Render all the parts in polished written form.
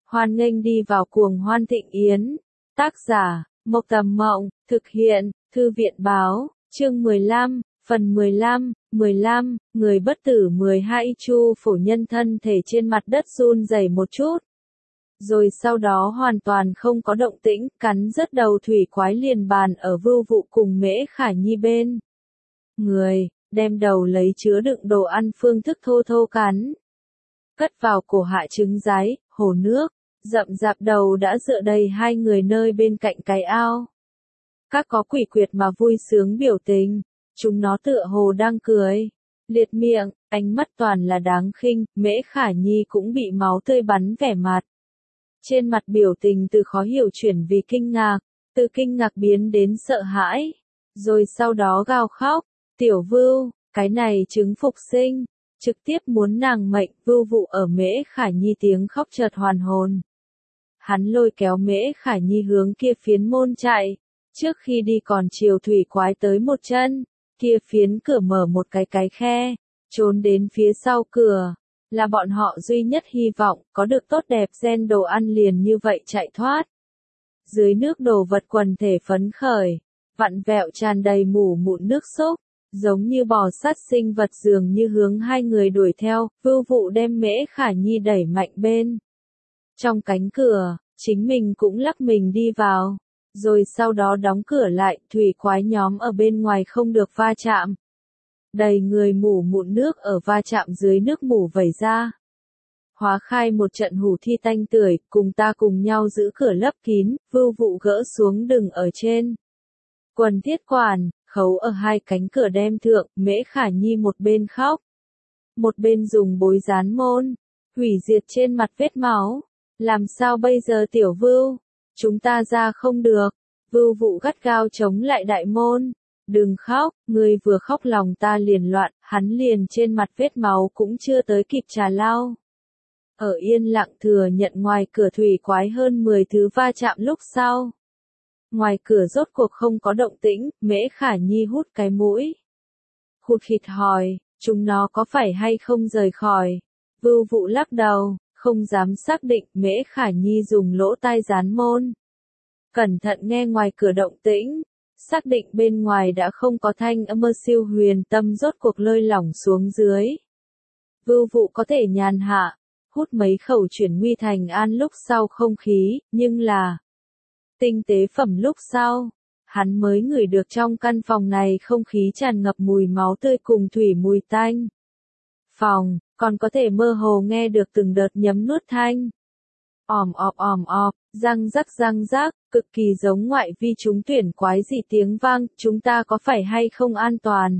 Hoan nghênh đi vào cuồng hoan thịnh yến. Tác giả, Mộc Tầm Mộng, thực hiện, Thư viện báo, chương 15, phần 15, người bất tử 12 Chu phổ nhân thân thể trên mặt đất run rẩy một chút. Rồi sau đó hoàn toàn không có động tĩnh, cắn rớt đầu thủy quái liền bàn ở Vưu Vụ cùng Mễ Khả Nhi bên. Người, đem đầu lấy chứa đựng đồ ăn phương thức thô thô cắn. Cất vào cổ hạ trứng rái, hồ nước, rậm rạp đầu đã dựa đầy hai người nơi bên cạnh cái ao. Các có quỷ quyệt mà vui sướng biểu tình, chúng nó tựa hồ đang cười, liệt miệng, ánh mắt toàn là đáng khinh, Mễ Khả Nhi cũng bị máu tươi bắn vẻ mặt. Trên mặt biểu tình từ khó hiểu chuyển vì kinh ngạc, từ kinh ngạc biến đến sợ hãi, rồi sau đó gào khóc, tiểu Vưu, cái này trứng phục sinh, trực tiếp muốn nàng mệnh. Vưu Vụ ở Mễ Khả Nhi tiếng khóc chợt hoàn hồn. Hắn lôi kéo Mễ Khả Nhi hướng kia phiến môn chạy, trước khi đi còn chiều thủy quái tới một chân, kia phiến cửa mở một cái khe, trốn đến phía sau cửa, là bọn họ duy nhất hy vọng có được tốt đẹp gen đồ ăn liền như vậy chạy thoát. Dưới nước đồ vật quần thể phấn khởi, vặn vẹo tràn đầy mủ mụn nước xúc, giống như bò sát sinh vật dường như hướng hai người đuổi theo. Vưu Vụ đem Mễ Khả Nhi đẩy mạnh bên trong cánh cửa, chính mình cũng lắc mình đi vào, rồi sau đó đóng cửa lại, thủy quái nhóm ở bên ngoài không được va chạm. Đầy người mủ mụn nước ở va chạm dưới nước mủ vẩy ra. Hóa khai một trận hủ thi tanh tưởi, cùng ta cùng nhau giữ cửa lấp kín. Vưu Vụ gỡ xuống đừng ở trên quần thiết quản, khấu ở hai cánh cửa đem thượng. Mễ Khả Nhi một bên khóc, một bên dùng bối dán môn, hủy diệt trên mặt vết máu. Làm sao bây giờ tiểu Vưu? Chúng ta ra không được. Vưu Vụ gắt gao chống lại đại môn. Đừng khóc, ngươi vừa khóc lòng ta liền loạn. Hắn liền trên mặt vết máu cũng chưa tới kịp trà lau. Ở yên lặng thừa nhận ngoài cửa thủy quái hơn 10 thứ va chạm lúc sau. Ngoài cửa rốt cuộc không có động tĩnh. Mễ Khả Nhi hút cái mũi, khụt khịt hỏi, chúng nó có phải hay không rời khỏi? Vưu Vụ lắc đầu, không dám xác định. Mễ Khả Nhi dùng lỗ tai dán môn, cẩn thận nghe ngoài cửa động tĩnh, xác định bên ngoài đã không có thanh âm. Siêu huyền tâm rốt cuộc lơi lỏng xuống dưới. Vưu Vụ có thể nhàn hạ, hút mấy khẩu chuyển nguy thành an lúc sau không khí, nhưng là tinh tế phẩm lúc sau, hắn mới ngửi được trong căn phòng này không khí tràn ngập mùi máu tươi cùng thủy mùi tanh. Phòng, còn có thể mơ hồ nghe được từng đợt nhấm nuốt thanh. Ỏm ọp, răng rắc, cực kỳ giống ngoại vi chúng tuyển quái dị tiếng vang. Chúng ta có phải hay không an toàn?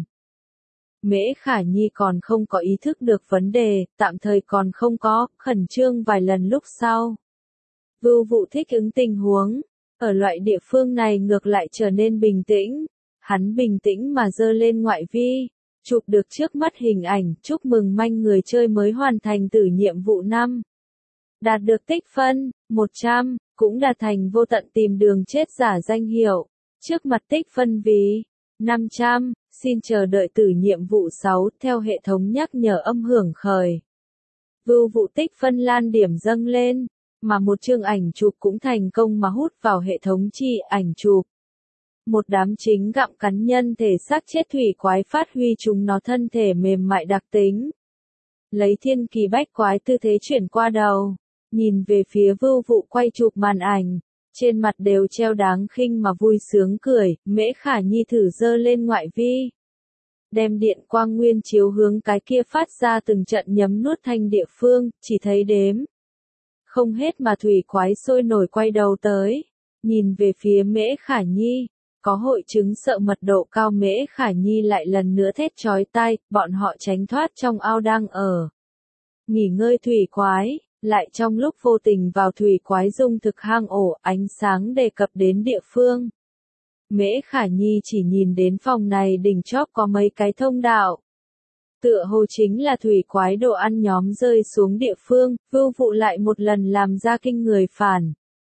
Mễ Khả Nhi còn không có ý thức được vấn đề, tạm thời còn không có, khẩn trương vài lần lúc sau. Vưu Vụ thích ứng tình huống, ở loại địa phương này ngược lại trở nên bình tĩnh. Hắn bình tĩnh mà giơ lên ngoại vi, chụp được trước mắt hình ảnh, chúc mừng manh người chơi mới hoàn thành tử nhiệm vụ 5. Đạt được tích phân 100, cũng đạt thành vô tận tìm đường chết giả danh hiệu. Trước mặt tích phân vì 500, xin chờ đợi tử nhiệm vụ 6 theo hệ thống nhắc nhở âm hưởng khởi. Vưu Vụ tích phân lan điểm dâng lên, mà một chương ảnh chụp cũng thành công mà hút vào hệ thống chi ảnh chụp. Một đám chính gặm cắn nhân thể xác chết thủy quái phát huy chúng nó thân thể mềm mại đặc tính. Lấy thiên kỳ bách quái tư thế chuyển qua đầu, nhìn về phía Vưu Vụ quay chụp màn ảnh, trên mặt đều treo đáng khinh mà vui sướng cười. Mễ Khả Nhi thử giơ lên ngoại vi, đem điện quang nguyên chiếu hướng cái kia phát ra từng trận nhấm nuốt thanh địa phương, chỉ thấy đếm không hết mà thủy quái sôi nổi quay đầu tới, nhìn về phía Mễ Khả Nhi. Có hội chứng sợ mật độ cao. Mễ Khả Nhi lại lần nữa thét chói tai, bọn họ tránh thoát trong ao đang ở nghỉ ngơi thủy quái, lại trong lúc vô tình vào thủy quái dung thực hang ổ. Ánh sáng đề cập đến địa phương. Mễ Khả Nhi chỉ nhìn đến phòng này đỉnh chóp có mấy cái thông đạo. Tựa hồ chính là thủy quái đồ ăn nhóm rơi xuống địa phương. Vưu Vụ lại một lần làm ra kinh người phản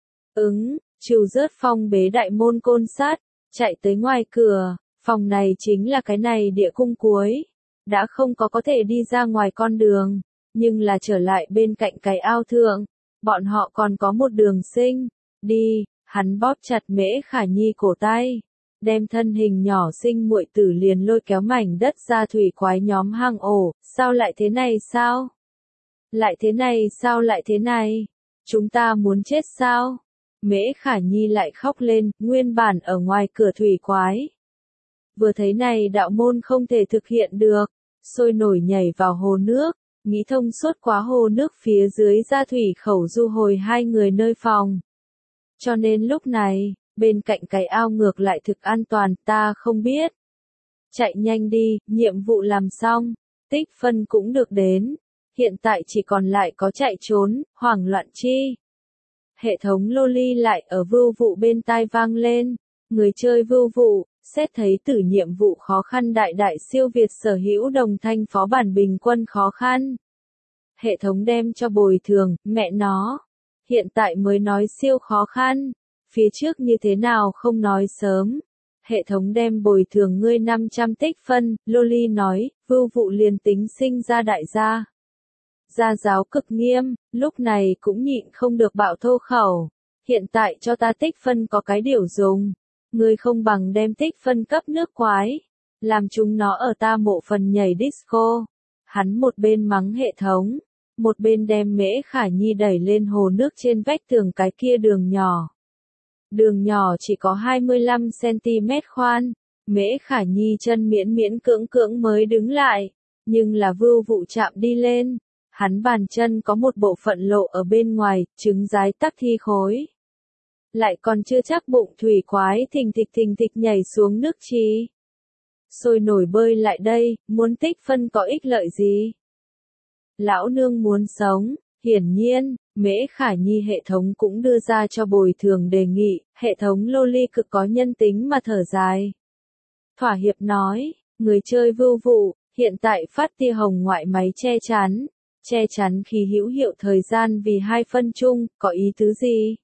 trừ rớt phong bế đại môn côn sát, chạy tới ngoài cửa. Phòng này chính là cái này địa cung cuối, đã không có thể đi ra ngoài con đường, nhưng là trở lại bên cạnh cái ao thượng. Bọn họ còn có một đường sinh. Đi, hắn bóp chặt Mễ Khả Nhi cổ tay. Đem thân hình nhỏ xinh muội tử liền lôi kéo mảnh đất ra thủy quái nhóm hang ổ. Sao lại thế này sao? Lại thế này sao lại thế này? Chúng ta muốn chết sao? Mễ Khả Nhi lại khóc lên, nguyên bản ở ngoài cửa thủy quái. Vừa thấy này đạo môn không thể thực hiện được, sôi nổi nhảy vào hồ nước, nghĩ thông suốt quá hồ nước phía dưới ra thủy khẩu du hồi hai người nơi phòng. Cho nên lúc này, bên cạnh cái ao ngược lại thực an toàn, ta không biết. Chạy nhanh đi, nhiệm vụ làm xong, tích phân cũng được đến, hiện tại chỉ còn lại có chạy trốn, hoảng loạn chi. Hệ thống loli lại ở vưu vụ bên tai vang lên, người chơi vưu vụ, xét thấy tử nhiệm vụ khó khăn đại đại siêu việt sở hữu đồng thanh phó bản bình quân khó khăn. Hệ thống đem cho bồi thường, mẹ nó. Hiện tại mới nói siêu khó khăn, phía trước như thế nào không nói sớm. Hệ thống đem bồi thường ngươi 500 tích phân, loli nói, vưu vụ liền tính sinh ra đại gia. Gia giáo cực nghiêm, lúc này cũng nhịn không được bạo thô khẩu. Hiện tại cho ta tích phân có cái điều dùng. Ngươi không bằng đem tích phân cấp nước quái. Làm chúng nó ở ta mộ phần nhảy disco. Hắn một bên mắng hệ thống. Một bên đem Mễ Khả Nhi đẩy lên hồ nước trên vách tường cái kia đường nhỏ. Đường nhỏ chỉ có 25cm khoan. Mễ Khả Nhi chân miễn miễn cưỡng cưỡng mới đứng lại. Nhưng là vưu vụ chạm đi lên. Hắn bàn chân có một bộ phận lộ ở bên ngoài, trứng rái tắc thi khối. Lại còn chưa chắc bụng thủy quái thình thịch nhảy xuống nước chi. Sôi nổi bơi lại đây, muốn tích phân có ích lợi gì? Lão nương muốn sống, hiển nhiên, Mễ Khả Nhi hệ thống cũng đưa ra cho bồi thường đề nghị, hệ thống loli cực có nhân tính mà thở dài. Thỏa hiệp nói, người chơi vưu vụ, hiện tại phát tia hồng ngoại máy che chắn khi hữu hiệu thời gian vì 2 phân chung, có ý tứ gì?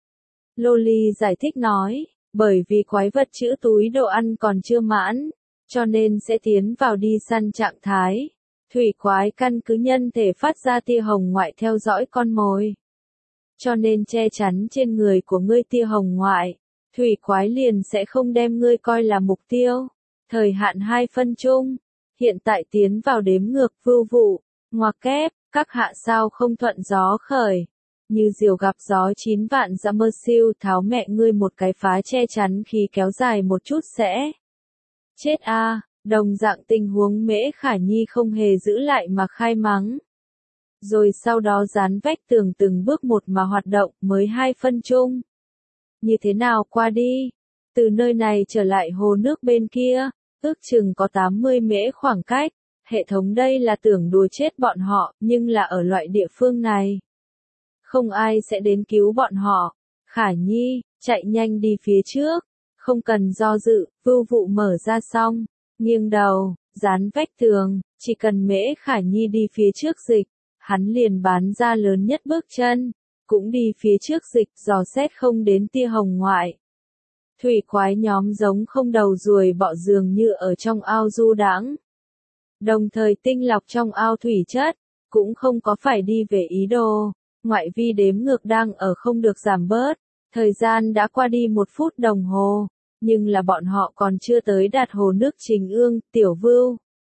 Loli giải thích nói, bởi vì quái vật chữ túi đồ ăn còn chưa mãn, cho nên sẽ tiến vào đi săn trạng thái. Thủy quái căn cứ nhân thể phát ra tia hồng ngoại theo dõi con mồi. Cho nên che chắn trên người của ngươi tia hồng ngoại, thủy quái liền sẽ không đem ngươi coi là mục tiêu. Thời hạn 2 phân chung, hiện tại tiến vào đếm ngược vưu vụ, ngoặc kép, các hạ sao không thuận gió khởi. Như diều gặp gió 9 vạn dặm mơ siêu tháo mẹ ngươi một cái phá che chắn khi kéo dài một chút sẽ. Chết a. Đồng dạng tình huống Mễ Khả Nhi không hề giữ lại mà khai mắng. Rồi sau đó dán vách tường từng bước một mà hoạt động mới 2 phân chung. Như thế nào qua đi? Từ nơi này trở lại hồ nước bên kia, ước chừng có 80 mễ khoảng cách. Hệ thống đây là tưởng đùa chết bọn họ, nhưng là ở loại địa phương này. Không ai sẽ đến cứu bọn họ. Khả Nhi, chạy nhanh đi phía trước. Không cần do dự, vưu vụ mở ra xong. Nghiêng đầu, dán vách tường, chỉ cần Mễ Khả Nhi đi phía trước dịch, hắn liền bán ra lớn nhất bước chân, cũng đi phía trước dịch dò xét không đến tia hồng ngoại. Thủy quái nhóm giống không đầu ruồi bọ dường như ở trong ao du đãng. Đồng thời tinh lọc trong ao thủy chất, cũng không có phải đi về ý đồ, ngoại vi đếm ngược đang ở không được giảm bớt, thời gian đã qua đi 1 phút đồng hồ. Nhưng là bọn họ còn chưa tới đạt hồ nước Trình Ương, tiểu vưu.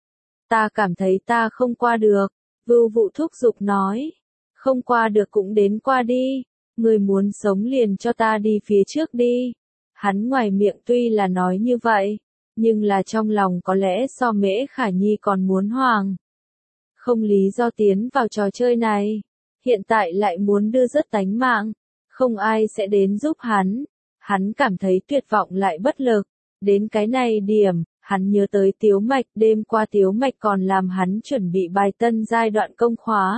Ta cảm thấy ta không qua được, vưu vụ thúc giục nói. Không qua được cũng đến qua đi, người muốn sống liền cho ta đi phía trước đi. Hắn ngoài miệng tuy là nói như vậy, nhưng là trong lòng có lẽ so Mễ Khả Nhi còn muốn hoàng. Không lý do tiến vào trò chơi này, hiện tại lại muốn đưa rớt tánh mạng, không ai sẽ đến giúp hắn. Hắn cảm thấy tuyệt vọng lại bất lực. Đến cái này điểm, hắn nhớ tới Tiếu Mạch, đêm qua Tiếu Mạch còn làm hắn chuẩn bị bài tân giai đoạn công khóa.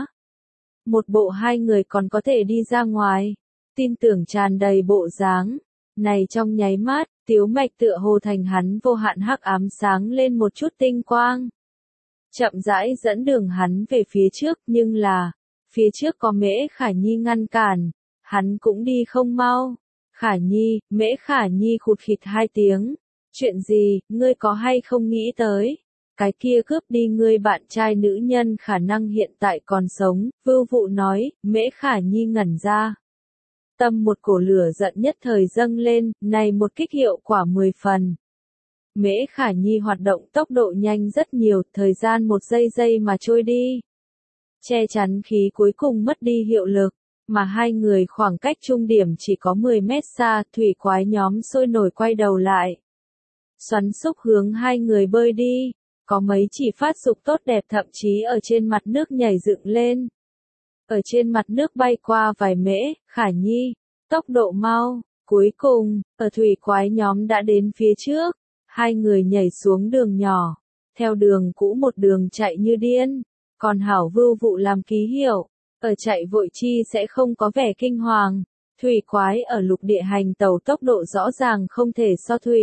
Một bộ 2 người còn có thể đi ra ngoài, tin tưởng tràn đầy bộ dáng. Này trong nháy mắt, Tiếu Mạch tựa hồ thành hắn vô hạn hắc ám sáng lên một chút tinh quang. Chậm rãi dẫn đường hắn về phía trước, nhưng là, phía trước có Mễ Khả Nhi ngăn cản, hắn cũng đi không mau. Khả Nhi, Mễ Khả Nhi khụt khịt 2 tiếng. Chuyện gì, ngươi có hay không nghĩ tới? cái kia cướp đi ngươi bạn trai nữ nhân khả năng hiện tại còn sống, Vưu Vụ nói, Mễ Khả Nhi ngẩn ra. Tâm một cổ lửa giận nhất thời dâng lên, này một kích hiệu quả 10 phần. Mễ Khả Nhi hoạt động tốc độ nhanh rất nhiều, thời gian một giây mà trôi đi. Che chắn khí cuối cùng mất đi hiệu lực, mà hai người khoảng cách trung điểm chỉ có 10 mét xa, thủy quái nhóm sôi nổi quay đầu lại. Xoắn xúc hướng hai người bơi đi, có mấy chỉ phát dục tốt đẹp thậm chí ở trên mặt nước nhảy dựng lên. Ở trên mặt nước bay qua vài Mễ Khả Nhi, tốc độ mau, cuối cùng, ở thủy quái nhóm đã đến phía trước, hai người nhảy xuống đường nhỏ, theo đường cũ một đường chạy như điên, còn hảo Vưu Vụ làm ký hiệu, ở chạy vội chi sẽ không có vẻ kinh hoàng, thủy quái ở lục địa hành tàu tốc độ rõ ràng không thể so thủy.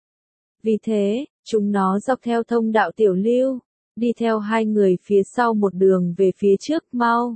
Vì thế, chúng nó dọc theo thông đạo tiểu lưu, đi theo hai người phía sau một đường về phía trước mau.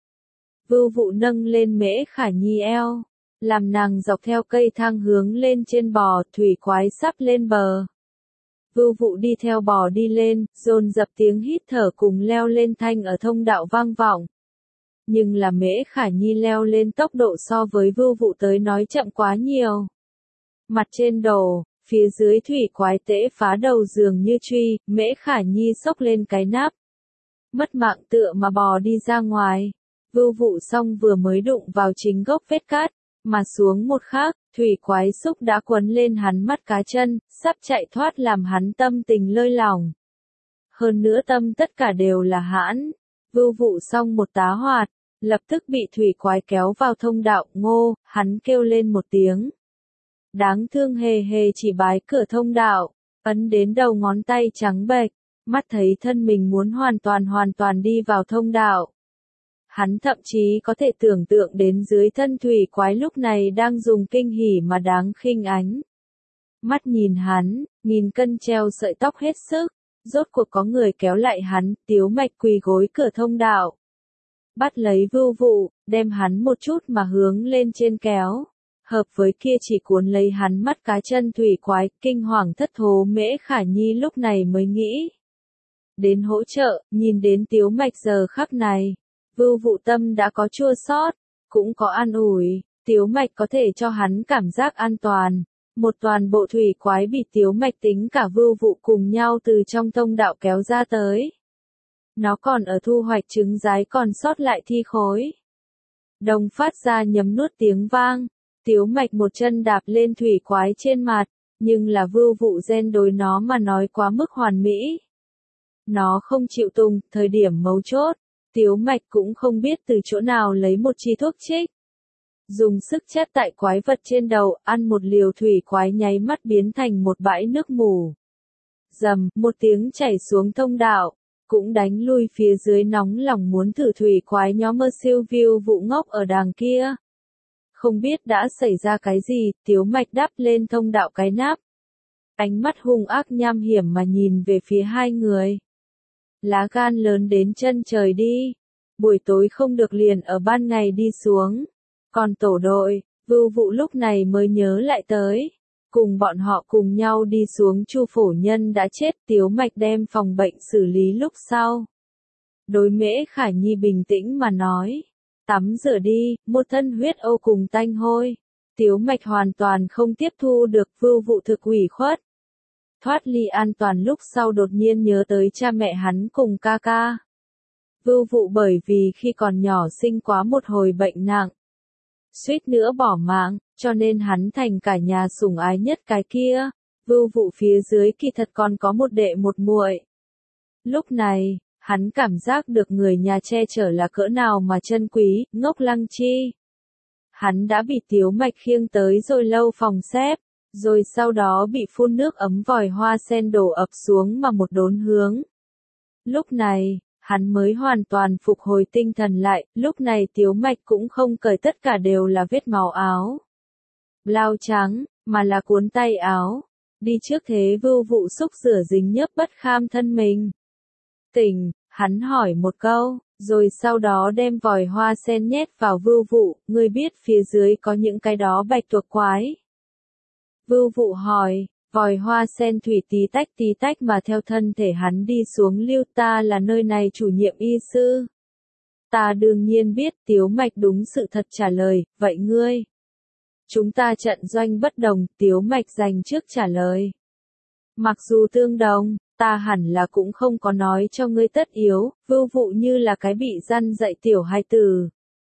Vưu Vụ nâng lên Mễ Khả Nhi eo, làm nàng dọc theo cây thang hướng lên trên bò, thủy quái sắp lên bờ. Vưu Vụ đi theo bò đi lên, dồn dập tiếng hít thở cùng leo lên thanh ở thông đạo vang vọng. Nhưng là Mễ Khả Nhi leo lên tốc độ so với Vưu Vụ tới nói chậm quá nhiều. Mặt trên đầu, phía dưới thủy quái tễ phá đầu giường như truy, Mễ Khả Nhi xốc lên cái nắp. Mất mạng tựa mà bò đi ra ngoài. Vưu Vụ xong vừa mới đụng vào chính gốc vết cát, mà xuống một khắc, thủy quái xúc đã quấn lên hắn mắt cá chân, sắp chạy thoát làm hắn tâm tình lơi lỏng. Hơn nữa tâm tất cả đều là hãn. Vưu Vụ xong một tá hoạt, lập tức bị thủy quái kéo vào thông đạo, ngô, hắn kêu lên một tiếng. Đáng thương hề hề chỉ bái cửa thông đạo, ấn đến đầu ngón tay trắng bệch, mắt thấy thân mình muốn hoàn toàn đi vào thông đạo. Hắn thậm chí có thể tưởng tượng đến dưới thân thủy quái lúc này đang dùng kinh hỉ mà đáng khinh ánh. Mắt nhìn hắn, nghìn cân treo sợi tóc hết sức, rốt cuộc có người kéo lại hắn, Tiếu Mạch quỳ gối cửa thông đạo. Bắt lấy Vưu Vụ, đem hắn một chút mà hướng lên trên kéo. Hợp với kia chỉ cuốn lấy hắn mắt cá chân thủy quái, kinh hoàng thất thố Mễ Khả Nhi lúc này mới nghĩ. Đến hỗ trợ, nhìn đến Tiếu Mạch giờ khắc này. Vưu Vụ tâm đã có chua xót, cũng có an ủi, Tiếu Mạch có thể cho hắn cảm giác an toàn. Một toàn bộ thủy quái bị Tiếu Mạch tính cả Vưu Vụ cùng nhau từ trong thông đạo kéo ra tới. Nó còn ở thu hoạch trứng giái còn sót lại thi khối. Đồng phát ra nhấm nuốt tiếng vang, Tiếu Mạch một chân đạp lên thủy quái trên mặt, nhưng là Vưu Vụ gen đối nó mà nói quá mức hoàn mỹ. Nó không chịu tung, thời điểm mấu chốt. Tiếu Mạch cũng không biết từ chỗ nào lấy một chi thuốc trích. Dùng sức chét tại quái vật trên đầu, ăn một liều thủy quái nháy mắt biến thành một bãi nước mù. Rầm, một tiếng chảy xuống thông đạo, cũng đánh lui phía dưới nóng lòng muốn thử thủy quái nhóm mơ siêu Vưu Vụ ngốc ở đàng kia. Không biết đã xảy ra cái gì, Tiếu Mạch đắp lên thông đạo cái nắp. Ánh mắt hung ác nham hiểm mà nhìn về phía hai người. Lá gan lớn đến chân trời đi. Buổi tối không được liền ở ban ngày đi xuống. Còn tổ đội, Vưu Vụ lúc này mới nhớ lại tới. Cùng bọn họ cùng nhau đi xuống Chu phổ nhân đã chết, Tiếu Mạch đem phòng bệnh xử lý lúc sau. Đối Mễ Khả Nhi bình tĩnh mà nói. Tắm rửa đi, một thân huyết âu cùng tanh hôi. Tiếu Mạch hoàn toàn không tiếp thu được Vưu Vụ thực ủy khuất. Thoát ly an toàn lúc sau đột nhiên nhớ tới cha mẹ hắn cùng ca ca. Vưu Vụ bởi vì khi còn nhỏ sinh quá một hồi bệnh nặng. Suýt nữa bỏ mạng, cho nên hắn thành cả nhà sủng ái nhất cái kia. Vưu Vụ phía dưới kỳ thật còn có một đệ một muội. Lúc này, hắn cảm giác được người nhà che chở là cỡ nào mà chân quý, ngốc Lăng Chi. Hắn đã bị Tiếu Mạch khiêng tới rồi lâu phòng xếp. Rồi sau đó bị phun nước ấm vòi hoa sen đổ ập xuống mà một đốn hướng. Lúc này, hắn mới hoàn toàn phục hồi tinh thần lại, lúc này Tiếu Mạch cũng không cởi tất cả đều là vết máu áo. Blau trắng, mà là cuốn tay áo. Đi trước thế Vưu Vụ xúc rửa dính nhớp bất kham thân mình. Tỉnh, hắn hỏi một câu, rồi sau đó đem vòi hoa sen nhét vào Vưu Vụ, ngươi biết phía dưới có những cái đó bạch tuộc quái. Vưu Vụ hỏi, Vòi hoa sen thủy tí tách mà theo thân thể hắn đi xuống lưu. Ta là nơi này chủ nhiệm y sư. Ta đương nhiên biết. Tiếu Mạch đúng sự thật trả lời, vậy ngươi? Chúng ta trận doanh bất đồng. Tiếu Mạch dành trước trả lời. Mặc dù tương đồng, ta hẳn là cũng không có nói cho ngươi tất yếu, vưu vụ như là cái bị răn dạy tiểu hài tử.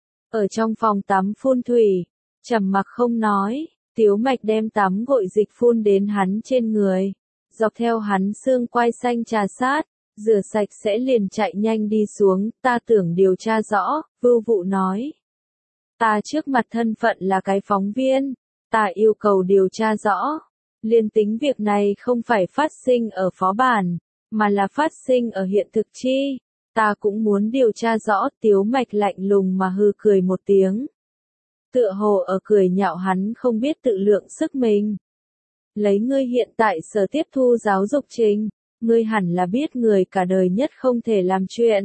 Ở trong phòng tắm phun thủy, trầm mặc không nói, Tiếu Mạch đem tắm gội dịch phun đến hắn trên người, dọc theo hắn xương quai xanh trà sát, rửa sạch sẽ liền chạy nhanh đi xuống. Ta tưởng điều tra rõ, vưu vụ nói. Ta trước mặt thân phận là cái phóng viên, ta yêu cầu điều tra rõ. Liên tính việc này không phải phát sinh ở phó bản, mà là phát sinh ở hiện thực chi. Ta cũng muốn điều tra rõ. Tiếu Mạch lạnh lùng mà hừ cười một tiếng. Tựa hồ ở cười nhạo hắn không biết tự lượng sức mình. Lấy ngươi hiện tại sở tiếp thu giáo dục trình, ngươi hẳn là biết người cả đời nhất không thể làm chuyện.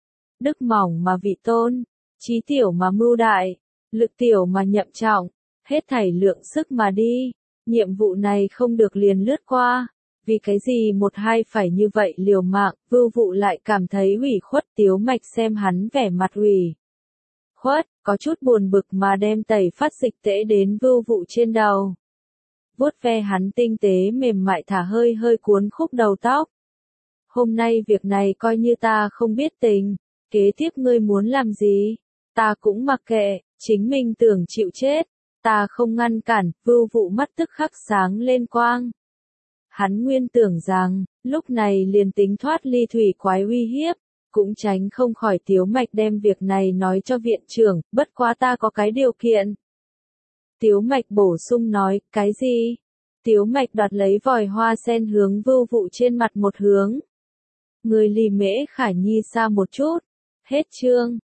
Đức mỏng mà vị tôn, trí tiểu mà mưu đại, lực tiểu mà nhậm trọng, hết thảy lượng sức mà đi. Nhiệm vụ này không được liền lướt qua. Vì cái gì một hai phải như vậy liều mạng? Vưu vụ lại cảm thấy ủy khuất. Tiếu Mạch xem hắn vẻ mặt ủy khuất, có chút buồn bực mà đem tẩy phát dịch tễ đến vưu vụ trên đầu. Vuốt ve hắn tinh tế mềm mại thả hơi hơi cuốn khúc đầu tóc. Hôm nay việc này coi như ta không biết tình. Kế tiếp ngươi muốn làm gì? Ta cũng mặc kệ, chính mình tưởng chịu chết. Ta không ngăn cản. Vưu vụ mắt tức khắc sáng lên quang. Hắn nguyên tưởng rằng, lúc này liền tính thoát ly thủy quái uy hiếp, cũng tránh không khỏi Tiếu Mạch đem việc này nói cho viện trưởng, bất quá ta có cái điều kiện. Tiếu Mạch bổ sung nói, cái gì? Tiếu Mạch đoạt lấy vòi hoa sen hướng vưu vụ trên mặt một hướng. Người lì Mễ Khả Nhi xa một chút. Hết chương.